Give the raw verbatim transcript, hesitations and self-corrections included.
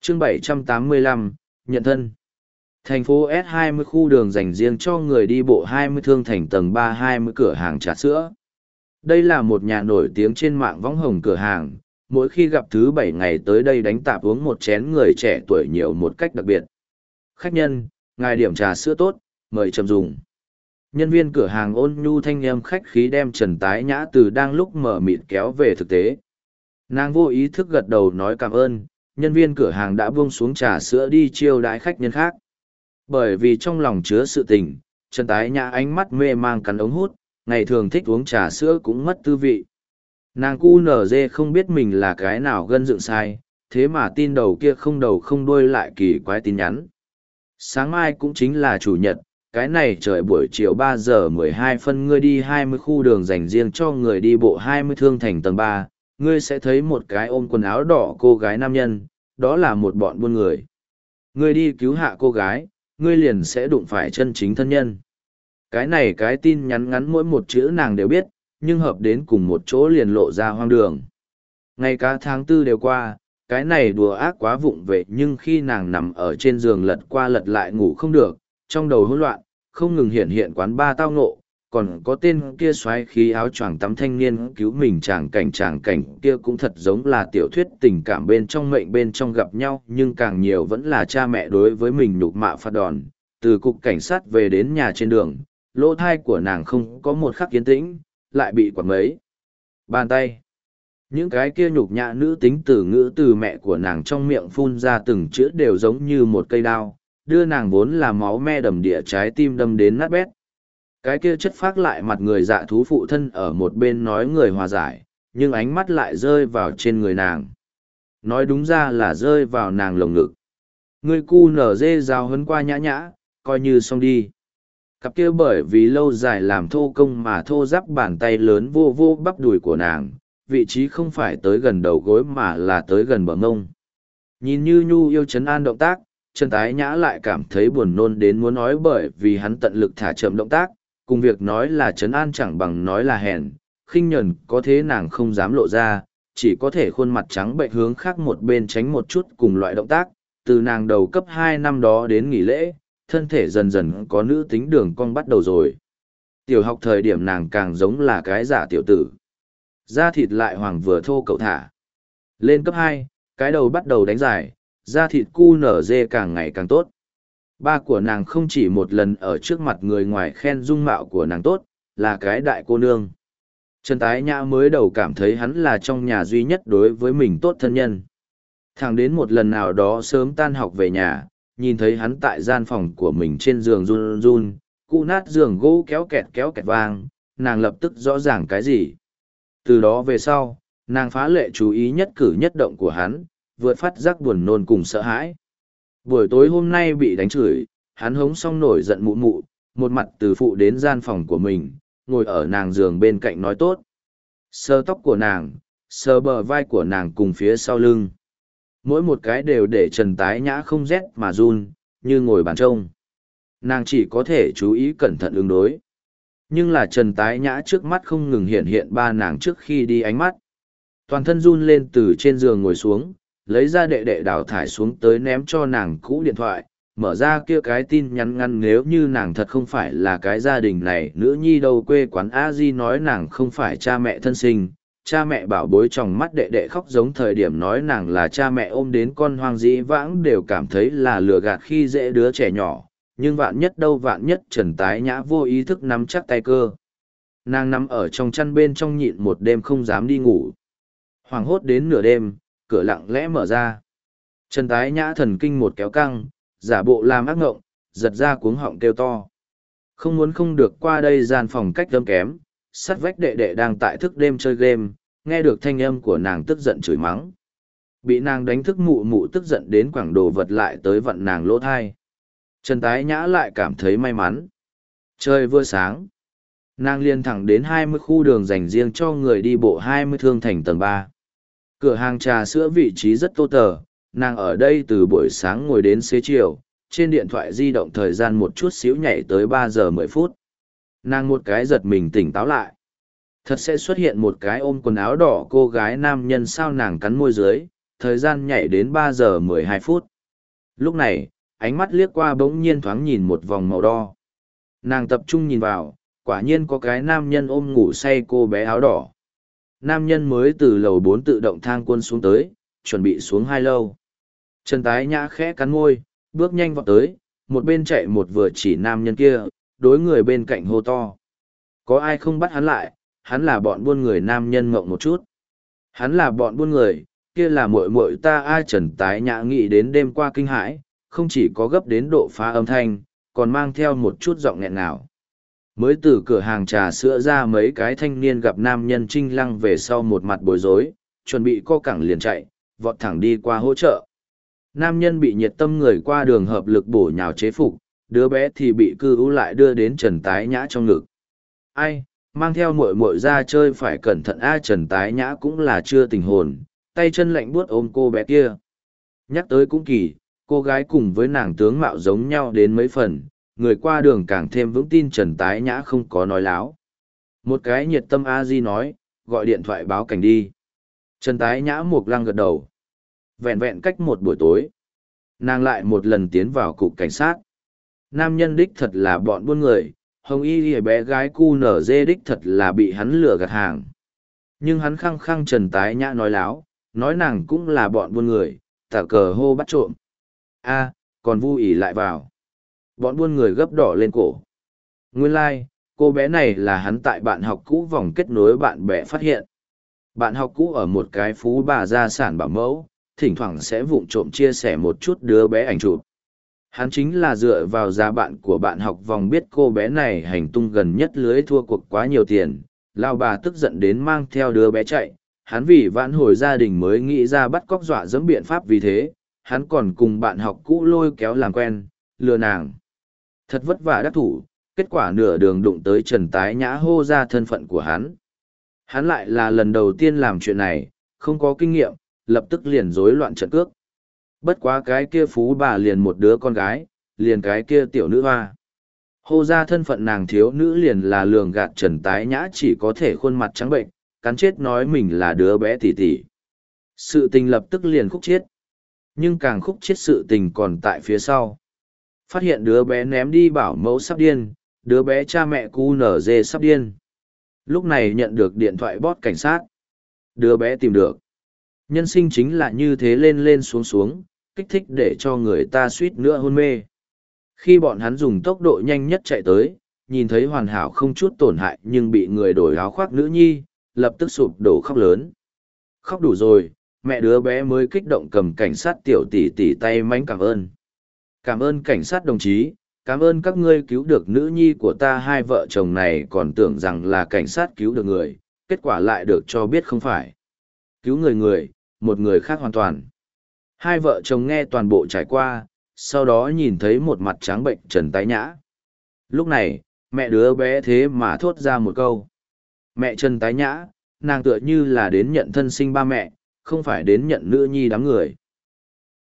chương bảy trăm tám mươi lăm, nhận thân. Thành phố S hai mươi khu đường dành riêng cho người đi bộ hai mươi thương thành tầng ba hai mươi cửa hàng trà sữa. Đây là một nhà nổi tiếng trên mạng võng hồng cửa hàng, mỗi khi gặp thứ bảy ngày tới đây đánh tạp uống một chén người trẻ tuổi nhiều một cách đặc biệt. Khách nhân, ngài điểm trà sữa tốt, mời chậm dùng. Nhân viên cửa hàng ôn nhu thanh âm khách khí đem Trần Tái Nhã từ đang lúc mở mịt kéo về thực tế. Nàng vô ý thức gật đầu nói cảm ơn, nhân viên cửa hàng đã buông xuống trà sữa đi chiêu đãi khách nhân khác. Bởi vì trong lòng chứa sự tình, Trần Tái Nhã ánh mắt mê mang cắn ống hút, ngày thường thích uống trà sữa cũng mất tư vị. Nàng cu nở dê không biết mình là cái nào gân dựng sai, thế mà tin đầu kia không đầu không đuôi lại kỳ quái tin nhắn. Sáng mai cũng chính là chủ nhật, cái này trời buổi chiều ba giờ mười hai phân ngươi đi hai mươi khu đường dành riêng cho người đi bộ hai mươi thương thành tầng ba, ngươi sẽ thấy một cái ôm quần áo đỏ cô gái nam nhân, đó là một bọn buôn người. Ngươi đi cứu hạ cô gái, ngươi liền sẽ đụng phải chân chính thân nhân. Cái này cái tin nhắn ngắn mỗi một chữ nàng đều biết, nhưng hợp đến cùng một chỗ liền lộ ra hoang đường. Ngày cả tháng tư đều qua, cái này đùa ác quá vụng về nhưng khi nàng nằm ở trên giường lật qua lật lại ngủ không được, trong đầu hỗn loạn, không ngừng hiện hiện quán ba tao ngộ, còn có tên kia xoáy khí áo choàng tắm thanh niên cứu mình tràng cảnh tràng cảnh kia cũng thật giống là tiểu thuyết tình cảm bên trong mệnh bên trong gặp nhau nhưng càng nhiều vẫn là cha mẹ đối với mình nhục mạ phạt đòn, từ cục cảnh sát về đến nhà trên đường, lỗ thai của nàng không có một khắc yên tĩnh, lại bị quạt mấy. Bàn tay. Những cái kia nhục nhã nữ tính từ ngữ từ mẹ của nàng trong miệng phun ra từng chữ đều giống như một cây đao, đưa nàng vốn là máu me đầm địa trái tim đâm đến nát bét. Cái kia chất phác lại mặt người dạ thú phụ thân ở một bên nói người hòa giải, nhưng ánh mắt lại rơi vào trên người nàng. Nói đúng ra là rơi vào nàng lồng ngực. Người cu nở dê giao hấn qua nhã nhã, coi như xong đi. Cặp kia bởi vì lâu dài làm thô công mà thô ráp bàn tay lớn vô vô bắp đùi của nàng, vị trí không phải tới gần đầu gối mà là tới gần bờ ngông. Nhìn như nhu yêu chấn an động tác, Trần Tái Nhã lại cảm thấy buồn nôn đến muốn nói bởi vì hắn tận lực thả chậm động tác, cùng việc nói là chấn an chẳng bằng nói là hèn, khinh nhẫn có thế nàng không dám lộ ra, chỉ có thể khuôn mặt trắng bệch hướng khác một bên tránh một chút cùng loại động tác, từ nàng đầu cấp hai năm đó đến nghỉ lễ, thân thể dần dần có nữ tính đường cong bắt đầu rồi. Tiểu học thời điểm nàng càng giống là cái giả tiểu tử. Da thịt lại hoàng vừa thô cậu thả. Lên cấp hai, cái đầu bắt đầu đánh dài, da thịt cu nở dê càng ngày càng tốt. Ba của nàng không chỉ một lần ở trước mặt người ngoài khen dung mạo của nàng tốt, là cái đại cô nương. Trần Tái Nhã mới đầu cảm thấy hắn là trong nhà duy nhất đối với mình tốt thân nhân. Thẳng đến một lần nào đó sớm tan học về nhà, nhìn thấy hắn tại gian phòng của mình trên giường run run, cụ nát giường gỗ kéo kẹt kéo kẹt vang, nàng lập tức rõ ràng cái gì. Từ đó về sau, nàng phá lệ chú ý nhất cử nhất động của hắn, vượt phát giác buồn nôn cùng sợ hãi. Buổi tối hôm nay bị đánh chửi, hắn hống xong nổi giận mụ mụ, một mặt từ phụ đến gian phòng của mình, ngồi ở nàng giường bên cạnh nói tốt. Sờ tóc của nàng, sờ bờ vai của nàng cùng phía sau lưng. Mỗi một cái đều để Trần Tái Nhã không rét mà run, như ngồi bàn trông. Nàng chỉ có thể chú ý cẩn thận ứng đối. Nhưng là Trần Tái Nhã trước mắt không ngừng hiện hiện ba nàng trước khi đi ánh mắt. Toàn thân run lên từ trên giường ngồi xuống, lấy ra đệ đệ đào thải xuống tới ném cho nàng cũ điện thoại, mở ra kia cái tin nhắn ngắn nếu như nàng thật không phải là cái gia đình này, nữ nhi đâu quê quán a di nói nàng không phải cha mẹ thân sinh, cha mẹ bảo bối trong mắt đệ đệ khóc giống thời điểm nói nàng là cha mẹ ôm đến con hoang dĩ vãng đều cảm thấy là lừa gạt khi dễ đứa trẻ nhỏ, nhưng vạn nhất đâu vạn nhất Trần Tái Nhã vô ý thức nắm chắc tay cơ. Nàng nằm ở trong chăn bên trong nhịn một đêm không dám đi ngủ. Hoảng hốt đến nửa đêm, cửa lặng lẽ mở ra. Trần Tái Nhã thần kinh một kéo căng, giả bộ làm ác ngộng, giật ra cuống họng kêu to. Không muốn không được qua đây gian phòng cách âm kém, sắt vách đệ đệ đang tại thức đêm chơi game, nghe được thanh âm của nàng tức giận chửi mắng. Bị nàng đánh thức mụ mụ tức giận đến quảng đồ vật lại tới vặn nàng lỗ thai. Trần Tái Nhã lại cảm thấy may mắn. Trời vừa sáng. Nàng liền thẳng đến hai mươi khu đường dành riêng cho người đi bộ hai mươi thương thành tầng ba. Cửa hàng trà sữa vị trí rất tô tờ, nàng ở đây từ buổi sáng ngồi đến xế chiều, trên điện thoại di động thời gian một chút xíu nhảy tới ba giờ mười phút. Nàng một cái giật mình tỉnh táo lại. Thật sẽ xuất hiện một cái ôm quần áo đỏ cô gái nam nhân sao nàng cắn môi dưới, thời gian nhảy đến ba giờ mười hai phút. Lúc này, ánh mắt liếc qua bỗng nhiên thoáng nhìn một vòng màu đo. Nàng tập trung nhìn vào, quả nhiên có cái nam nhân ôm ngủ say cô bé áo đỏ. Nam nhân mới từ lầu bốn tự động thang quân xuống tới, chuẩn bị xuống hai lâu. Trần Tái Nhã khẽ cắn môi, bước nhanh vọt tới, một bên chạy một vừa chỉ nam nhân kia, đối người bên cạnh hô to. Có ai không bắt hắn lại, hắn là bọn buôn người. Nam nhân ngộng một chút. Hắn là bọn buôn người, kia là muội muội ta. Ai? Trần Tái Nhã nghĩ đến đêm qua kinh hãi, không chỉ có gấp đến độ phá âm thanh, còn mang theo một chút giọng nghẹn ngào. Mới từ cửa hàng trà sữa ra mấy cái thanh niên gặp nam nhân Trinh Lăng về sau một mặt bối rối, chuẩn bị co cẳng liền chạy, vọt thẳng đi qua hỗ trợ. Nam nhân bị nhiệt tâm người qua đường hợp lực bổ nhào chế phục, đứa bé thì bị cư ú lại đưa đến Trần Tái Nhã trong ngực. Ai, mang theo muội muội ra chơi phải cẩn thận. A Trần Tái Nhã cũng là chưa tình hồn, tay chân lạnh buốt ôm cô bé kia. Nhắc tới cũng kỳ, cô gái cùng với nàng tướng mạo giống nhau đến mấy phần, người qua đường càng thêm vững tin Trần Tái Nhã không có nói láo. Một cái nhiệt tâm a di nói, gọi điện thoại báo cảnh đi. Trần Tái Nhã Mộc Lăng gật đầu. Vẹn vẹn cách một buổi tối, nàng lại một lần tiến vào cục cảnh sát. Nam nhân đích thật là bọn buôn người, hồng y ghi bé gái cu nở dê đích thật là bị hắn lừa gạt hàng. Nhưng hắn khăng khăng Trần Tái Nhã nói láo, nói nàng cũng là bọn buôn người, tả cờ hô bắt trộm. A, còn vui ỉ lại vào. Bọn buôn người gấp đỏ lên cổ. Nguyên lai, like, cô bé này là hắn tại bạn học cũ vòng kết nối bạn bè phát hiện. Bạn học cũ ở một cái phú bà gia sản bảo mẫu, thỉnh thoảng sẽ vụng trộm chia sẻ một chút đứa bé ảnh chụp. Hắn chính là dựa vào giá bạn của bạn học vòng biết cô bé này hành tung gần nhất lưới thua cuộc quá nhiều tiền, lao bà tức giận đến mang theo đứa bé chạy. Hắn vì vãn hồi gia đình mới nghĩ ra bắt cóc dọa dẫm biện pháp, vì thế, hắn còn cùng bạn học cũ lôi kéo làm quen, lừa nàng. Thật vất vả đắc thủ, kết quả nửa đường đụng tới Trần Tái Nhã hô ra thân phận của hắn. Hắn lại là lần đầu tiên làm chuyện này, không có kinh nghiệm, lập tức liền rối loạn trận cước. Bất quá cái kia phú bà liền một đứa con gái, liền cái kia tiểu nữ hoa. Hô ra thân phận nàng thiếu nữ liền là lường gạt Trần Tái Nhã, chỉ có thể khuôn mặt trắng bệnh, cắn chết nói mình là đứa bé tỷ tỷ. Sự tình lập tức liền khúc chiết. Nhưng càng khúc chiết sự tình còn tại phía sau. Phát hiện đứa bé ném đi bảo mẫu sắp điên, đứa bé cha mẹ cu nở dê sắp điên. Lúc này nhận được điện thoại bót cảnh sát. Đứa bé tìm được. Nhân sinh chính là như thế, lên lên xuống xuống, kích thích để cho người ta suýt nữa hôn mê. Khi bọn hắn dùng tốc độ nhanh nhất chạy tới, nhìn thấy hoàn hảo không chút tổn hại nhưng bị người đổi áo khoác nữ nhi, lập tức sụp đổ khóc lớn. Khóc đủ rồi, mẹ đứa bé mới kích động cầm cảnh sát tiểu tỷ tỷ tay mánh cảm ơn. Cảm ơn cảnh sát đồng chí, cảm ơn các ngươi cứu được nữ nhi của ta. Hai vợ chồng này còn tưởng rằng là cảnh sát cứu được người, kết quả lại được cho biết không phải. Cứu người người, một người khác hoàn toàn. Hai vợ chồng nghe toàn bộ trải qua, sau đó nhìn thấy một mặt trắng bệnh Trần Tái Nhã. Lúc này, mẹ đứa bé thế mà thốt ra một câu. Mẹ Trần Tái Nhã, nàng tựa như là đến nhận thân sinh ba mẹ, không phải đến nhận nữ nhi đám người.